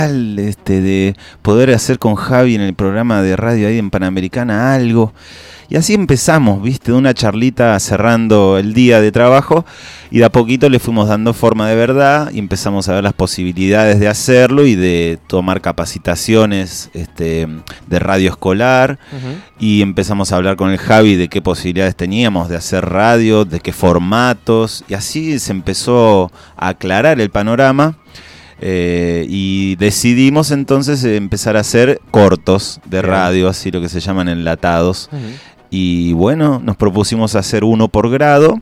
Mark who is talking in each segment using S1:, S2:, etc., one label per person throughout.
S1: de poder hacer con Javi en el programa de radio ahí en Panamericana algo. Y así empezamos, ¿viste? De una charlita cerrando el día de trabajo y de a poquito le fuimos dando forma de verdad y empezamos a ver las posibilidades de hacerlo y de tomar capacitaciones de radio escolar. Y empezamos a hablar con el Javi de qué posibilidades teníamos de hacer radio, de qué formatos, y así se empezó a aclarar el panorama. Y decidimos entonces empezar a hacer cortos de radio, así lo que se llaman enlatados. Y bueno, nos propusimos hacer uno por grado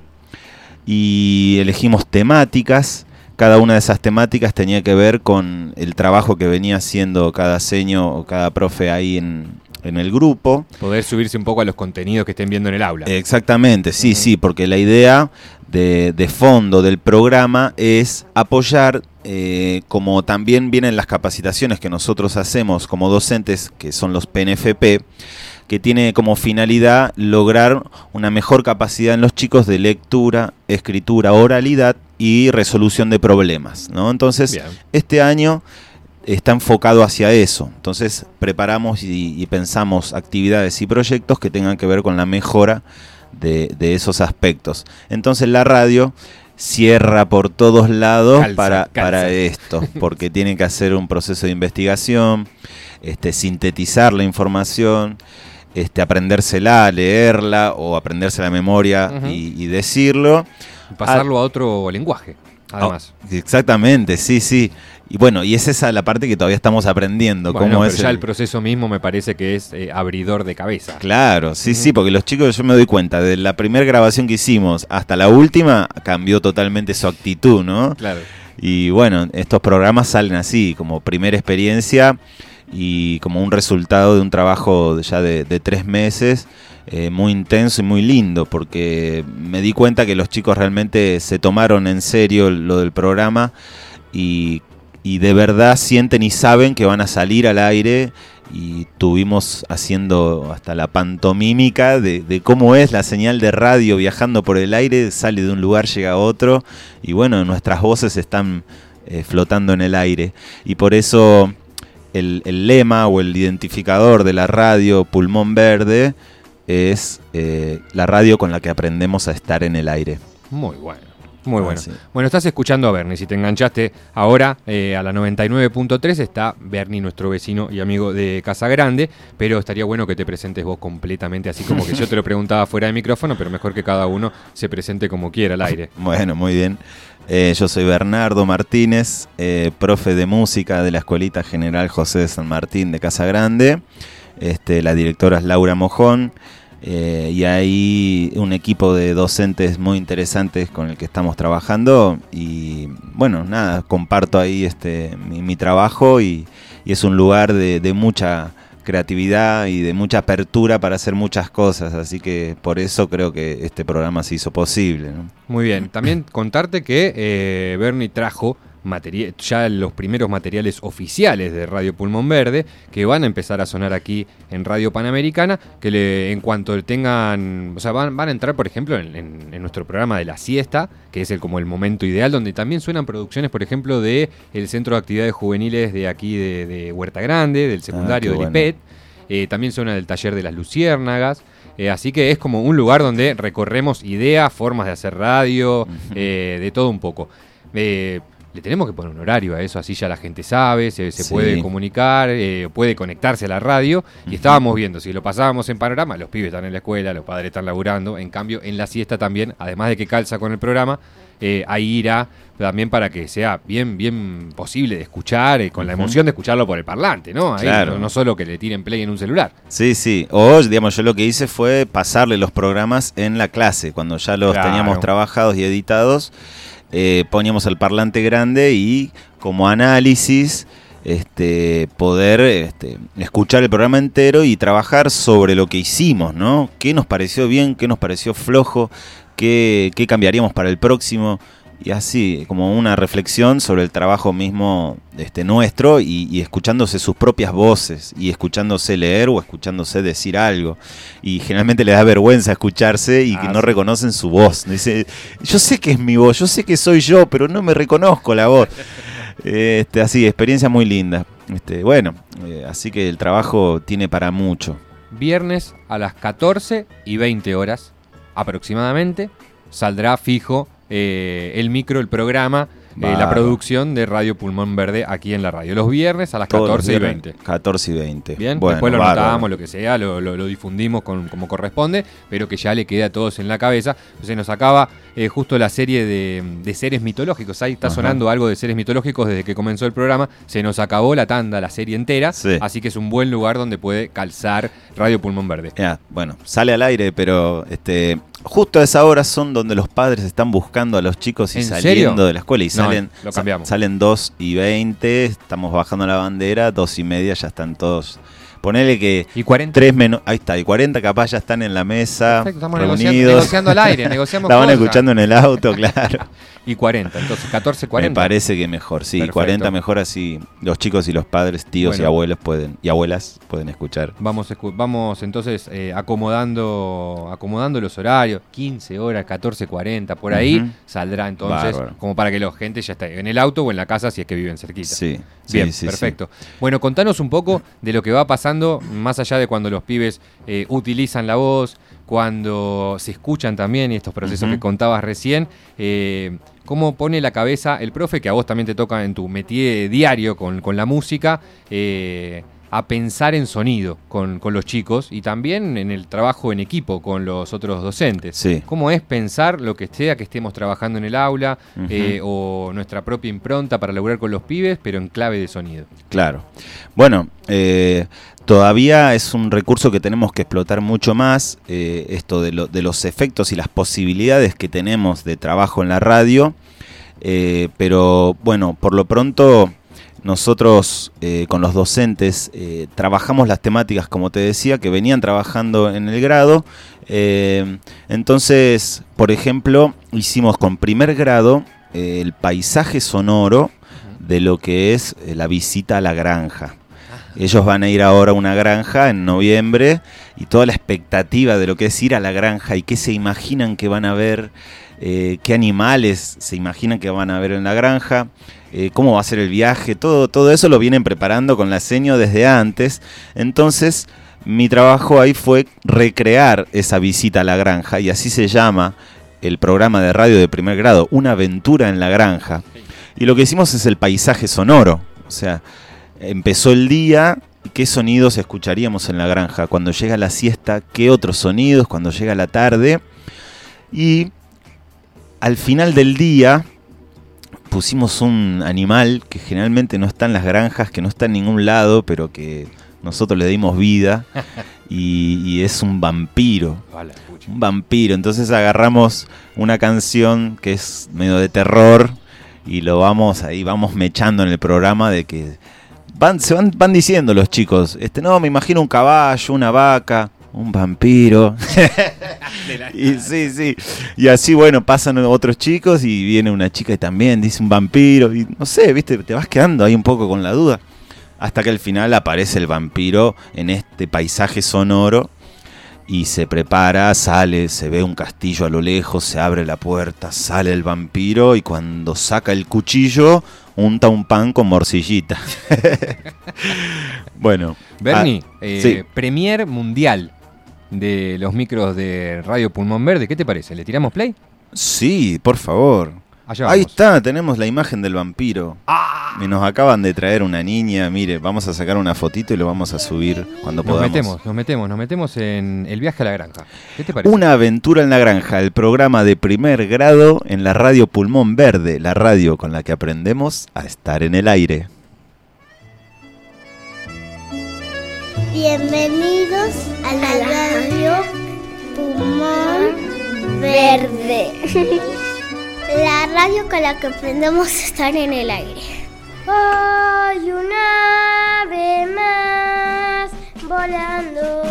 S1: y elegimos temáticas. Cada una de esas temáticas tenía que ver con el trabajo que venía haciendo cada seño o cada profe ahí en el grupo.
S2: Poder subirse un poco a los contenidos que estén viendo en el aula.
S1: Exactamente, sí, porque la idea de fondo del programa es apoyar, como también vienen las capacitaciones que nosotros hacemos como docentes, que son los PNFP, que tiene como finalidad lograr una mejor capacidad en los chicos de lectura, escritura, oralidad y resolución de problemas, ¿no? Entonces, bien, este año está enfocado hacia eso. Entonces, preparamos y pensamos actividades y proyectos que tengan que ver con la mejora de esos aspectos. Entonces, la radio cierra por todos lados para esto, porque tiene que hacer un proceso de investigación, sintetizar la información, aprendérsela, leerla o aprenderse la memoria y decirlo.
S2: Pasarlo a otro lenguaje, además.
S1: Exactamente, sí. Y bueno, y es esa la parte que todavía estamos aprendiendo.
S2: Bueno,
S1: cómo
S2: pero
S1: es
S2: ya el proceso mismo me parece que es abridor de cabeza.
S1: Claro, sí, porque los chicos, yo me doy cuenta, de la primera grabación que hicimos hasta la última, cambió totalmente su actitud, ¿no?
S2: Claro.
S1: Y bueno, estos programas salen así, como primera experiencia y como un resultado de un trabajo ya de 3 meses, muy intenso y muy lindo, porque me di cuenta que los chicos realmente se tomaron en serio lo del programa y de verdad sienten y saben que van a salir al aire, y estuvimos haciendo hasta la pantomímica de cómo es la señal de radio viajando por el aire, sale de un lugar, llega a otro, y bueno, nuestras voces están flotando en el aire, y por eso el lema o el identificador de la radio Pulmón Verde es la radio con la que aprendemos a estar en el aire.
S2: Muy bueno. Muy bueno. Sí. Bueno, estás escuchando a Bernie. Si te enganchaste ahora a la 99.3 está Bernie, nuestro vecino y amigo de Casa Grande, pero estaría bueno que te presentes vos completamente, así como que yo te lo preguntaba fuera de micrófono, pero mejor que cada uno se presente como quiera al aire.
S1: Bueno, muy bien. Yo soy Bernardo Martínez, profe de música de la Escuelita General José de San Martín de Casa Grande. La directora es Laura Mojón. Y hay un equipo de docentes muy interesantes con el que estamos trabajando y bueno, nada, comparto ahí mi trabajo y es un lugar de mucha creatividad y de mucha apertura para hacer muchas cosas, así que por eso creo que este programa se hizo posible, ¿no?
S2: Muy bien, también contarte que Bernie trajo ya los primeros materiales oficiales de Radio Pulmón Verde que van a empezar a sonar aquí en Radio Panamericana, que en cuanto tengan, o sea, van a entrar, por ejemplo, en nuestro programa de la siesta, que es como el momento ideal, donde también suenan producciones, por ejemplo, de el Centro de Actividades Juveniles de aquí de Huerta Grande, del secundario del IPET, también suena del Taller de las Luciérnagas. Así que es como un lugar donde recorremos ideas, formas de hacer radio, de todo un poco. Le tenemos que poner un horario a eso, así ya la gente sabe, se puede comunicar, puede conectarse a la radio. Y estábamos viendo, si lo pasábamos en Panorama, los pibes están en la escuela, los padres están laburando. En cambio, en la siesta también, además de que calza con el programa, ahí irá también para que sea bien posible de escuchar, con la emoción de escucharlo por el parlante, ¿no? Ahí, claro. No solo que le tiren play en un celular.
S1: Sí. O, digamos, yo lo que hice fue pasarle los programas en la clase, cuando ya los teníamos trabajados y editados. Poníamos el parlante grande y como análisis poder escuchar el programa entero y trabajar sobre lo que hicimos, ¿no? ¿Qué nos pareció bien? ¿Qué nos pareció flojo? ¿Qué cambiaríamos para el próximo? Y así, como una reflexión sobre el trabajo mismo nuestro y escuchándose sus propias voces y escuchándose leer o escuchándose decir algo. Y generalmente les da vergüenza escucharse y que no reconocen su voz. Dice, yo sé que es mi voz, yo sé que soy yo, pero no me reconozco la voz. Así, experiencia muy linda. Bueno, así que el trabajo tiene para mucho.
S2: Viernes a las 14:20 horas aproximadamente saldrá fijo el programa, la producción de Radio Pulmón Verde aquí en la radio. Los viernes a las 14:20.
S1: 14:20.
S2: Bien,
S1: bueno,
S2: después lo anotamos, lo que sea, lo difundimos como corresponde, pero que ya le quede a todos en la cabeza. Se nos acaba justo la serie de seres mitológicos. Ahí está sonando algo de seres mitológicos desde que comenzó el programa. Se nos acabó la tanda, la serie entera. Sí. Así que es un buen lugar donde puede calzar Radio Pulmón Verde.
S1: Bueno, sale al aire, pero justo a esa hora son donde los padres están buscando a los chicos y saliendo de la escuela. Y
S2: lo cambiamos.
S1: Salen 2:20, estamos bajando la bandera, 2:30 ya están todos. Ponele que
S2: y 40.
S1: 3 menos, ahí está, y 40 capaz ya están en la mesa.
S2: Perfecto, estamos
S1: reunidos.
S2: negociando al aire, negociamos
S1: la van escuchando en el auto, claro.
S2: Y 40, entonces 14:40.
S1: Me parece que mejor, sí, perfecto. 40 mejor, así los chicos y los padres, tíos y abuelos y abuelas pueden escuchar.
S2: Vamos entonces acomodando los horarios, 15 horas, 14:40, por ahí saldrá entonces, como para que la gente ya esté en el auto o en la casa si es que viven cerquita.
S1: Sí.
S2: Bien, perfecto. Sí. Bueno, contanos un poco de lo que va pasando, más allá de cuando los pibes utilizan la voz, cuando se escuchan también, y estos procesos que contabas recién, cómo pone la cabeza el profe, que a vos también te toca en tu métier diario con la música, a pensar en sonido con los chicos y también en el trabajo en equipo con los otros docentes.
S1: Sí.
S2: ¿Cómo es pensar lo que sea que estemos trabajando en el aula o nuestra propia impronta para lograr con los pibes, pero en clave de sonido?
S1: Claro. Bueno, todavía es un recurso que tenemos que explotar mucho más, esto de los efectos y las posibilidades que tenemos de trabajo en la radio, pero bueno, por lo pronto nosotros con los docentes trabajamos las temáticas, como te decía, que venían trabajando en el grado. Entonces, por ejemplo, hicimos con primer grado el paisaje sonoro de lo que es la visita a la granja. Ellos van a ir ahora a una granja en noviembre y toda la expectativa de lo que es ir a la granja y qué se imaginan que van a ver, qué animales se imaginan que van a ver en la granja, cómo va a ser el viaje, todo eso lo vienen preparando con la seño desde antes. Entonces mi trabajo ahí fue recrear esa visita a la granja y así se llama el programa de radio de primer grado, Una aventura en la granja. Y lo que hicimos es el paisaje sonoro, o sea, empezó el día, ¿qué sonidos escucharíamos en la granja? Cuando llega la siesta, ¿qué otros sonidos? Cuando llega la tarde. Y al final del día pusimos un animal que generalmente no está en las granjas, que no está en ningún lado, pero que nosotros le dimos vida, y es un vampiro. Un vampiro. Entonces agarramos una canción que es medio de terror y vamos mechando en el programa de que van diciendo los chicos, no, me imagino un caballo, una vaca, un vampiro. Y sí. Y así, bueno, pasan otros chicos y viene una chica y también dice un vampiro. Y no sé, viste, te vas quedando ahí un poco con la duda. Hasta que al final aparece el vampiro en este paisaje sonoro y se prepara, sale, se ve un castillo a lo lejos, se abre la puerta, sale el vampiro y cuando saca el cuchillo unta un pan con morcillita. Bueno,
S2: Bernie, sí. Premier mundial de los micros de Radio Pulmón Verde, ¿qué te parece? ¿Le tiramos play?
S1: Sí, por favor. Ahí está, tenemos la imagen del vampiro. Y nos acaban de traer una niña, mire, vamos a sacar una fotito y lo vamos a subir cuando podamos.
S2: Nos metemos en el viaje a la granja. ¿Qué te parece?
S1: Una aventura en la granja, el programa de primer grado en la Radio Pulmón Verde, la radio con la que aprendemos a estar en el aire.
S3: Bienvenidos a la Radio Pulmón Verde. La radio con la que aprendemos a estar en el aire. Hay un ave más volando.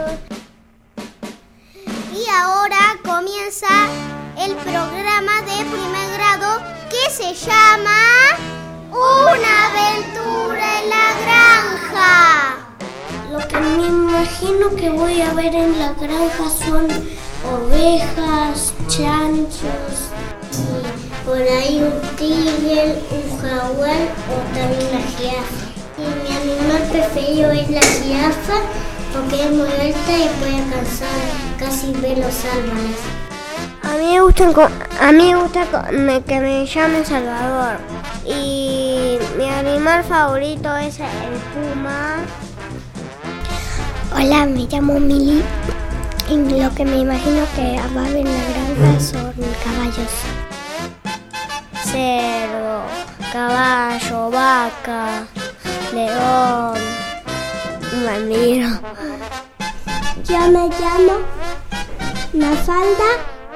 S3: Y ahora comienza el programa de primer grado que se llama Una aventura en la granja. Lo que me imagino que voy a ver en la granja son ovejas, chanchos Por ahí un tigre, un jaguar o también la jirafa. Y mi animal preferido es la jirafa porque es muy alta y puede alcanzar casi ver los árboles. A mí me gusta que me llamen Salvador. Y mi animal favorito es el puma. Hola, me llamo Mili. Y lo que me imagino que va a haber en la granja son caballos. Cerdo, caballo, vaca, león, vampiro. Yo me llamo Mafalda.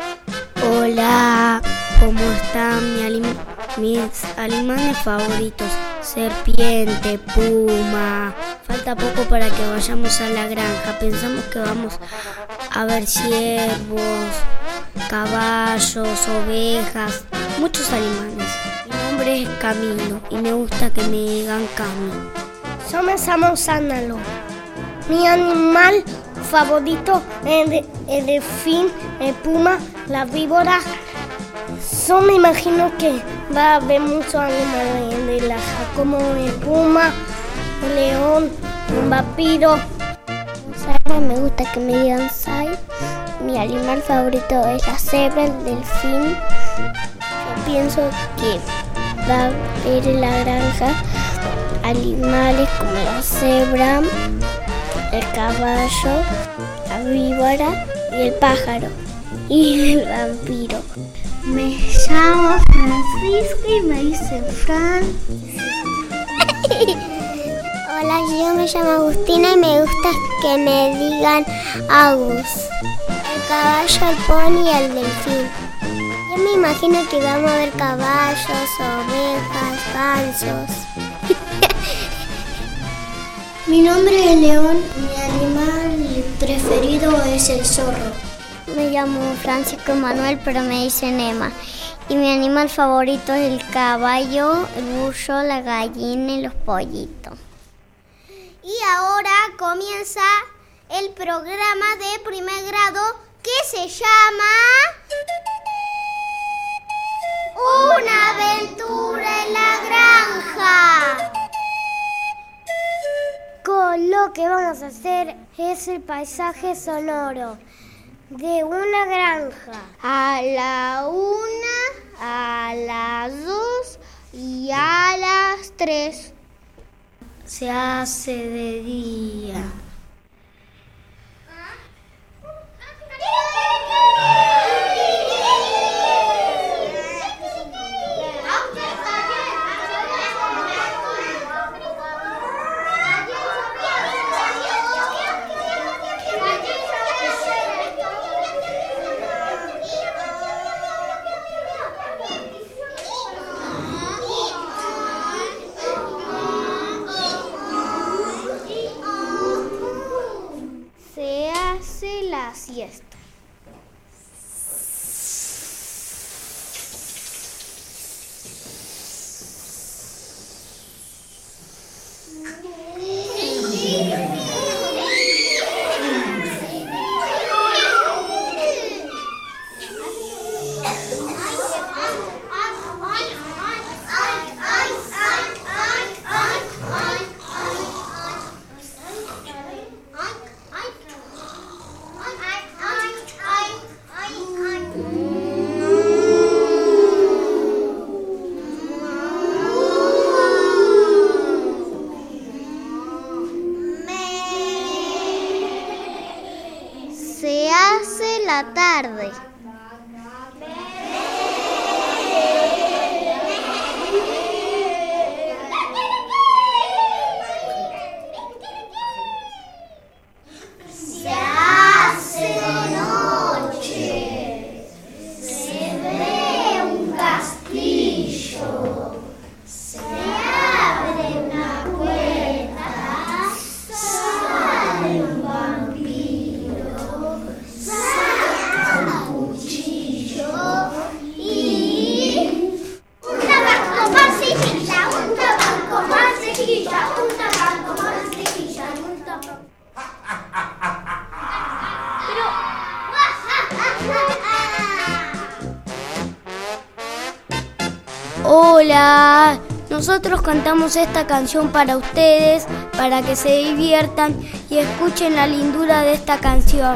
S3: Hola, ¿cómo están mis animales favoritos? Serpiente, puma. Falta poco para que vayamos a la granja. Pensamos que vamos a ver ciervos, caballos, ovejas, muchos animales. Mi nombre es Camilo y me gusta que me digan Cami. Yo me llamo Sándalo. Mi animal favorito es el delfín, el puma, la víbora. Yo me imagino que va a haber muchos animales de la granja, como el puma, el león, un vampiro. Sara, me gusta que me digan Sai. Mi animal favorito es la cebra, el delfín. Yo pienso que va a haber en la granja animales como la cebra, el caballo, la víbora y el pájaro y el vampiro. Me llamo Francisco y me dicen Fran. Hola, yo me llamo Agustina y me gusta que me digan Agus. El caballo, el pony y el delfín. Yo me imagino que vamos a ver caballos, ovejas, gansos. Mi nombre es León, mi animal preferido es el zorro. Me llamo Francisco Manuel, pero me dicen Emma. Y mi animal favorito es el caballo, el burro, la gallina y los pollitos. Y ahora comienza el programa de primer grado que se llama Una aventura en la granja. Con lo que vamos a hacer es el paisaje sonoro de una granja. A la 1, a las 2 y a las 3. Se hace de día. La siesta. Se hace la tarde. Se hace de noche. Se ve un castillo. Se abre una puerta. Sale un vampiro. Sale
S4: nosotros cantamos esta canción para ustedes, para que se diviertan y escuchen la lindura de esta canción.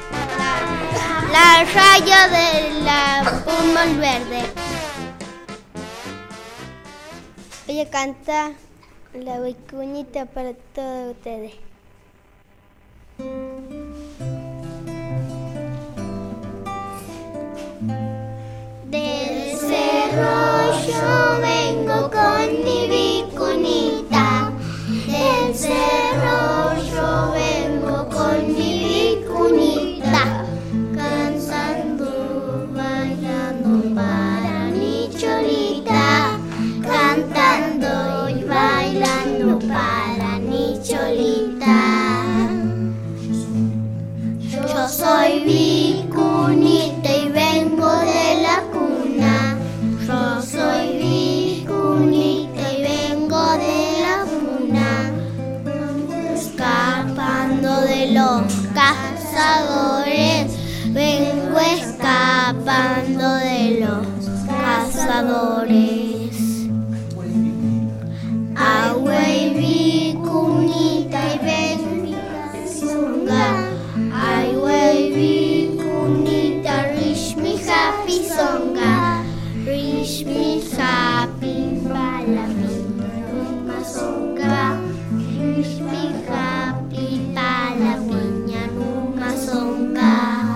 S3: La raya de la Pullman Verde. Voy a cantar la vacunita para todos ustedes. Del cerro yo vengo con mi vicunita. Del cerro yo vengo con mi vicunita. Cantando, bailando para mi cholita. Cantando y bailando para mi cholita. Yo soy vicunita y vengo de la cuna. Yo soy vicunita y vengo de la cuna. Escapando de los cazadores. Vengo escapando de los cazadores. Away vicunita y vengo songa. Away vicunita, reach me happy songa. Reach me happy para mi numa songa. Reach me happy para mi numa songa.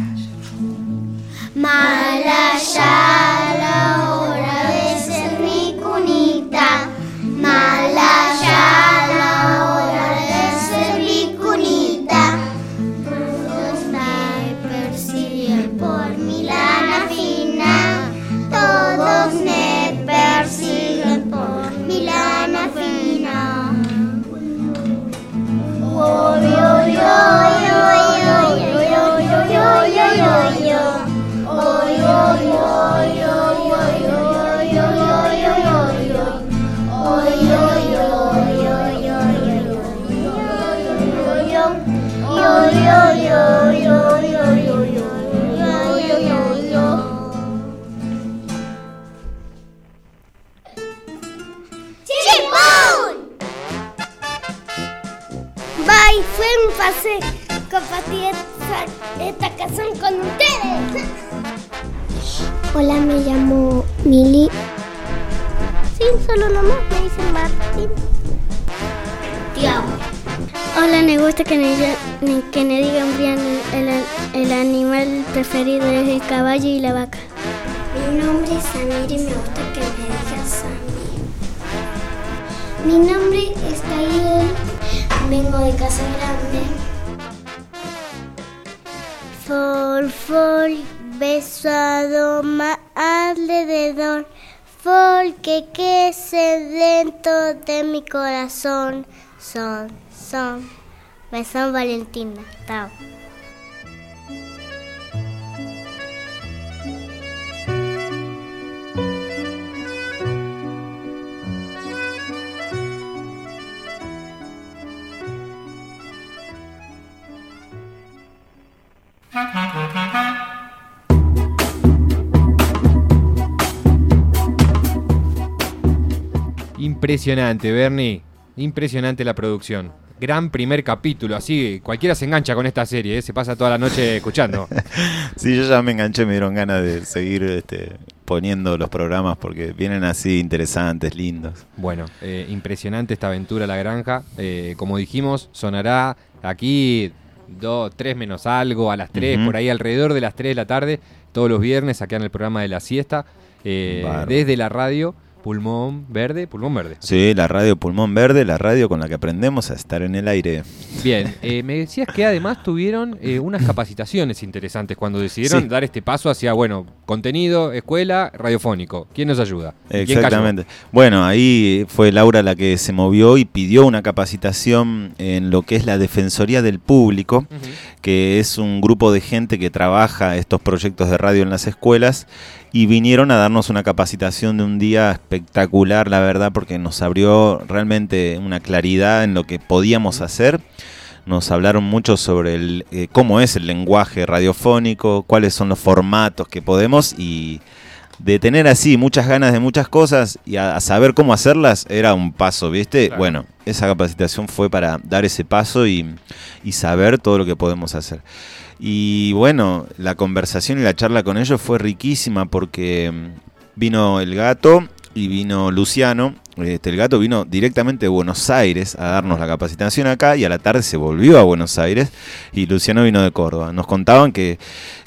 S3: Malaya la hora de ser vicunita. Malaya la hora de ser vicunita. Todos me persiguen por mi lana fina. Todos me persiguen por mi lana fina. Oh, yo, yo, yo, yo, yo, yo, yo, yo, yo, yo, yo. Oh, yo, yo, yo, yo, yo, yo, yo, yo, yo, yo. Oh, yo, yo, yo, yo, yo, yo, yo, yo, yo, yo, yo, yo, yo. ¡Chipón!
S4: Bye, fue un placer compartir esta canción con ustedes.
S3: Hola, me llamo Mili. Sí, solo nomás me dicen Martín. Te amo. Hola, me gusta que me digan bien el animal preferido es el caballo y la vaca. Mi nombre es Samir y me gusta que me digan Samir. Mi nombre es Kayel, vengo de Casa Grande. Fol, fol, beso a doma alrededor. Porque se dentro de mi corazón son. Me son Valentina. Chao.
S2: Impresionante, Bernie. Impresionante la producción. Gran primer capítulo, así cualquiera se engancha con esta serie, se pasa toda la noche escuchando.
S1: Sí, yo ya me enganché, me dieron ganas de seguir poniendo los programas porque vienen así interesantes, lindos.
S2: Bueno, impresionante esta aventura a la granja. Como dijimos, sonará aquí 3 menos algo, a las 3, por ahí alrededor de las 3 de la tarde, todos los viernes acá en el programa de la siesta, desde la radio Pulmón Verde.
S1: Sí, la radio Pulmón Verde, la radio con la que aprendemos a estar en el aire.
S2: Bien, me decías que además tuvieron unas capacitaciones interesantes cuando decidieron dar este paso hacia, contenido, escuela, radiofónico. ¿Quién nos ayuda?
S1: Exactamente. Bueno, ahí fue Laura la que se movió y pidió una capacitación en lo que es la Defensoría del Público, que es un grupo de gente que trabaja estos proyectos de radio en las escuelas. Y vinieron a darnos una capacitación de un día espectacular, la verdad, porque nos abrió realmente una claridad en lo que podíamos hacer. Nos hablaron mucho sobre cómo es el lenguaje radiofónico, cuáles son los formatos que podemos y de tener así muchas ganas de muchas cosas y a saber cómo hacerlas era un paso, ¿viste?
S2: Claro.
S1: Bueno, esa capacitación fue para dar ese paso y saber todo lo que podemos hacer. Y bueno, la conversación y la charla con ellos fue riquísima porque vino el Gato y vino Luciano. El Gato vino directamente de Buenos Aires a darnos la capacitación acá y a la tarde se volvió a Buenos Aires y Luciano vino de Córdoba. Nos contaban que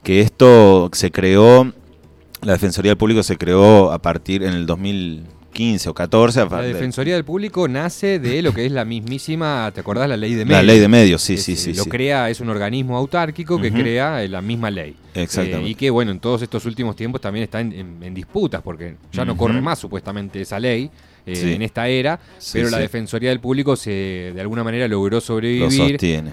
S1: esto se creó, la Defensoría del Público se creó a partir en el 2015 o 14.
S2: La Defensoría del Público nace de lo que es la mismísima, ¿te acordás? La ley de medios.
S1: La ley de medios, sí.
S2: Lo crea, es un organismo autárquico que crea la misma ley.
S1: Exactamente.
S2: Y que, bueno, en todos estos últimos tiempos también está en disputas, porque ya no corre más supuestamente esa ley en esta era, pero la Defensoría del Público de alguna manera logró sobrevivir.
S1: Lo sostiene.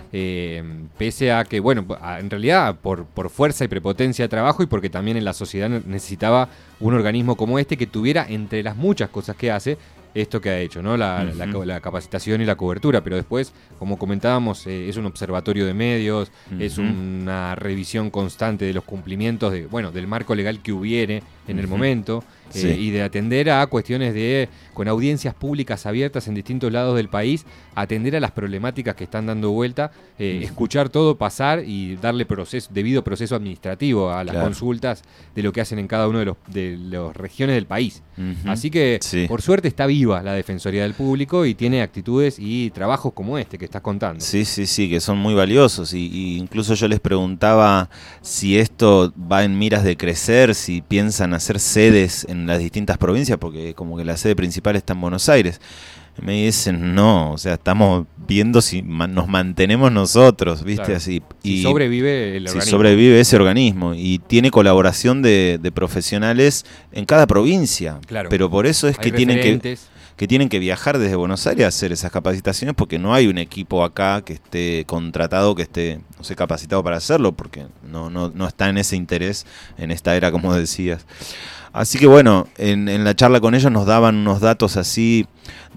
S2: Pese a que, bueno, en realidad por fuerza y prepotencia de trabajo y porque también en la sociedad necesitaba un organismo como este que tuviera, entre las muchas cosas que hace, esto que ha hecho, ¿no? La capacitación y la cobertura, pero después, como comentábamos, es un observatorio de medios, es una revisión constante de los cumplimientos del marco legal que hubiere en el momento, y de atender a cuestiones con audiencias públicas abiertas en distintos lados del país, atender a las problemáticas que están dando vuelta, escuchar todo pasar y darle debido proceso administrativo a las consultas de lo que hacen en cada uno de las regiones del país. Así que, por suerte, está viva la Defensoría del Público y tiene actitudes y trabajos como este que estás contando.
S1: Sí, que son muy valiosos y incluso yo les preguntaba si esto va en miras de crecer, si piensan hacer sedes en las distintas provincias, porque como que la sede principal está en Buenos Aires. Me dicen, no, o sea, estamos viendo si nos mantenemos nosotros, ¿viste?
S2: Claro.
S1: Así.
S2: Si sobrevive el organismo.
S1: Si sobrevive ese organismo y tiene colaboración de profesionales en cada provincia.
S2: Claro.
S1: Pero por eso es
S2: Hay
S1: que tienen
S2: referentes.
S1: que tienen que viajar desde Buenos Aires a hacer esas capacitaciones porque no hay un equipo acá que esté contratado, que esté, no sé, capacitado para hacerlo, porque no está en ese interés en esta era, como decías. Así que bueno, en la charla con ellos nos daban unos datos así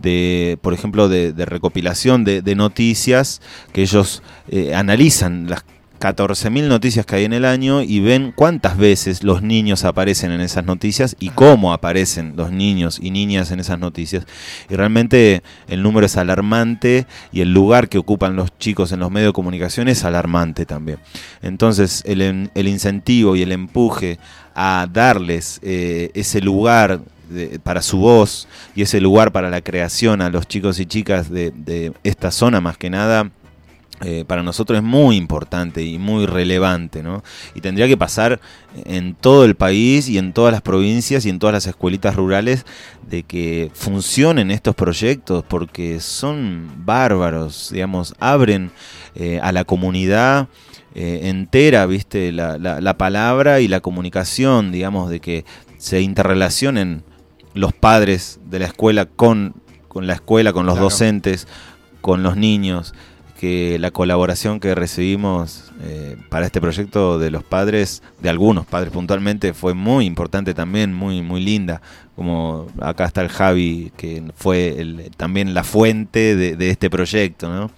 S1: por ejemplo, de recopilación de noticias, que ellos analizan las 14.000 noticias que hay en el año y ven cuántas veces los niños aparecen en esas noticias y cómo aparecen los niños y niñas en esas noticias. Y realmente el número es alarmante y el lugar que ocupan los chicos en los medios de comunicación es alarmante también. Entonces el incentivo y el empuje a darles ese lugar para su voz y ese lugar para la creación a los chicos y chicas de esta zona, más que nada, para nosotros es muy importante y muy relevante, ¿no? Y tendría que pasar en todo el país y en todas las provincias y en todas las escuelitas rurales de que funcionen estos proyectos, porque son bárbaros, digamos, abren a la comunidad entera, ¿viste? La palabra y la comunicación, digamos, de que se interrelacionen los padres de la escuela con la escuela, con los docentes, con los niños, que la colaboración que recibimos para este proyecto de los padres, de algunos padres puntualmente, fue muy importante también, muy, muy linda. Como acá está el Javi, que fue también la fuente de este proyecto, ¿no?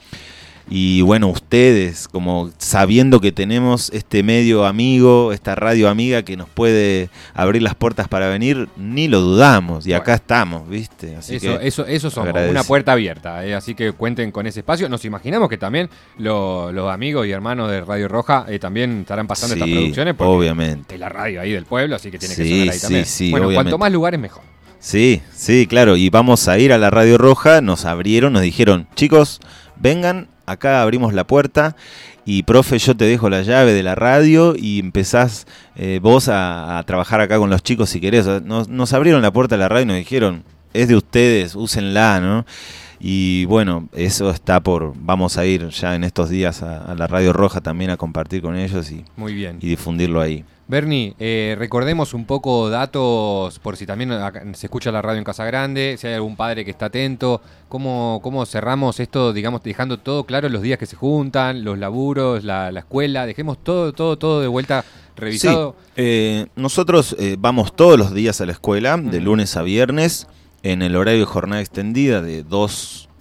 S1: Y bueno, ustedes, como sabiendo que tenemos este medio amigo, esta radio amiga que nos puede abrir las puertas para venir, ni lo dudamos. Y acá estamos, ¿viste? Así
S2: eso somos, una puerta abierta. Así que cuenten con ese espacio. Nos imaginamos que también los amigos y hermanos de Radio Roja también estarán pasando estas producciones. Porque
S1: obviamente.
S2: Es la radio ahí del pueblo, así que tiene que sonar ahí también.
S1: Bueno,
S2: obviamente. Cuanto más lugares, mejor.
S1: Sí, claro. Y vamos a ir a la Radio Roja. Nos abrieron, nos dijeron, chicos, vengan. Acá abrimos la puerta y, profe, yo te dejo la llave de la radio y empezás vos a trabajar acá con los chicos si querés. Nos abrieron la puerta de la radio y nos dijeron, es de ustedes, úsenla, ¿no? Y bueno, eso vamos a ir ya en estos días a la Radio Roja también a compartir con ellos
S2: muy bien.
S1: Y difundirlo ahí.
S2: Bernie, recordemos un poco datos, por si también se escucha la radio en Casa Grande, si hay algún padre que está atento, cómo cerramos esto, digamos, dejando todo claro los días que se juntan, los laburos, la escuela, dejemos todo de vuelta revisado.
S1: Sí, nosotros vamos todos los días a la escuela, de lunes a viernes, en el horario de jornada extendida de 2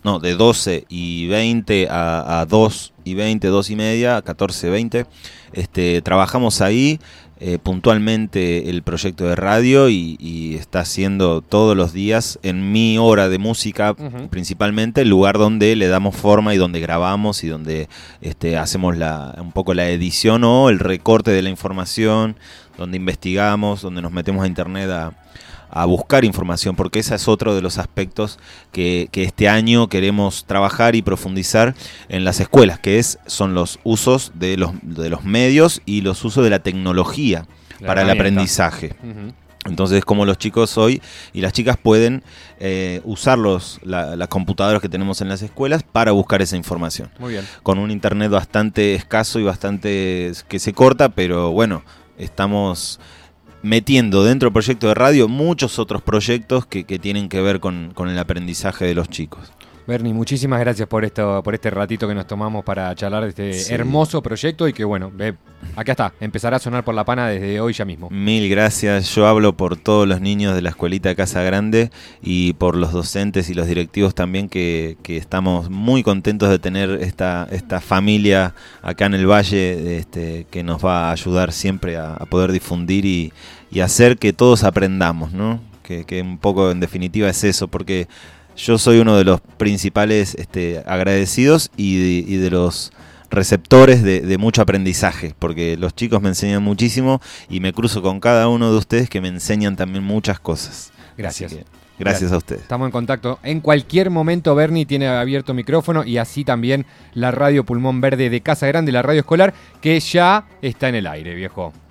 S1: no, de 12:20 a 2:20, 2:30, a 14:20. Trabajamos ahí puntualmente el proyecto de radio y está siendo todos los días en mi hora de música, principalmente el lugar donde le damos forma y donde grabamos y donde hacemos un poco la edición o el recorte de la información, donde investigamos, donde nos metemos a internet a buscar información, porque ese es otro de los aspectos que este año queremos trabajar y profundizar en las escuelas, que son los usos de los medios y los usos de la tecnología para el aprendizaje. Entonces, como los chicos hoy y las chicas pueden usar las computadoras que tenemos en las escuelas para buscar esa información.
S2: Muy bien.
S1: Con un internet bastante escaso y bastante que se corta, pero bueno, estamos metiendo dentro del proyecto de radio muchos otros proyectos que tienen que ver con el aprendizaje de los chicos.
S2: Bernie, muchísimas gracias por este ratito que nos tomamos para charlar de este hermoso proyecto y que bueno, acá está, empezará a sonar por La Pana desde hoy ya mismo.
S1: Mil gracias, yo hablo por todos los niños de la escuelita de Casa Grande y por los docentes y los directivos también que estamos muy contentos de tener esta familia acá en el Valle que nos va a ayudar siempre a poder difundir y hacer que todos aprendamos, ¿no? Que un poco en definitiva es eso, porque yo soy uno de los principales agradecidos y de los receptores de mucho aprendizaje, porque los chicos me enseñan muchísimo y me cruzo con cada uno de ustedes que me enseñan también muchas cosas.
S2: Gracias.
S1: Gracias a ustedes.
S2: Estamos en contacto. En cualquier momento Bernie tiene abierto micrófono y así también la radio Pulmón Verde de Casa Grande, la radio escolar, que ya está en el aire, viejo.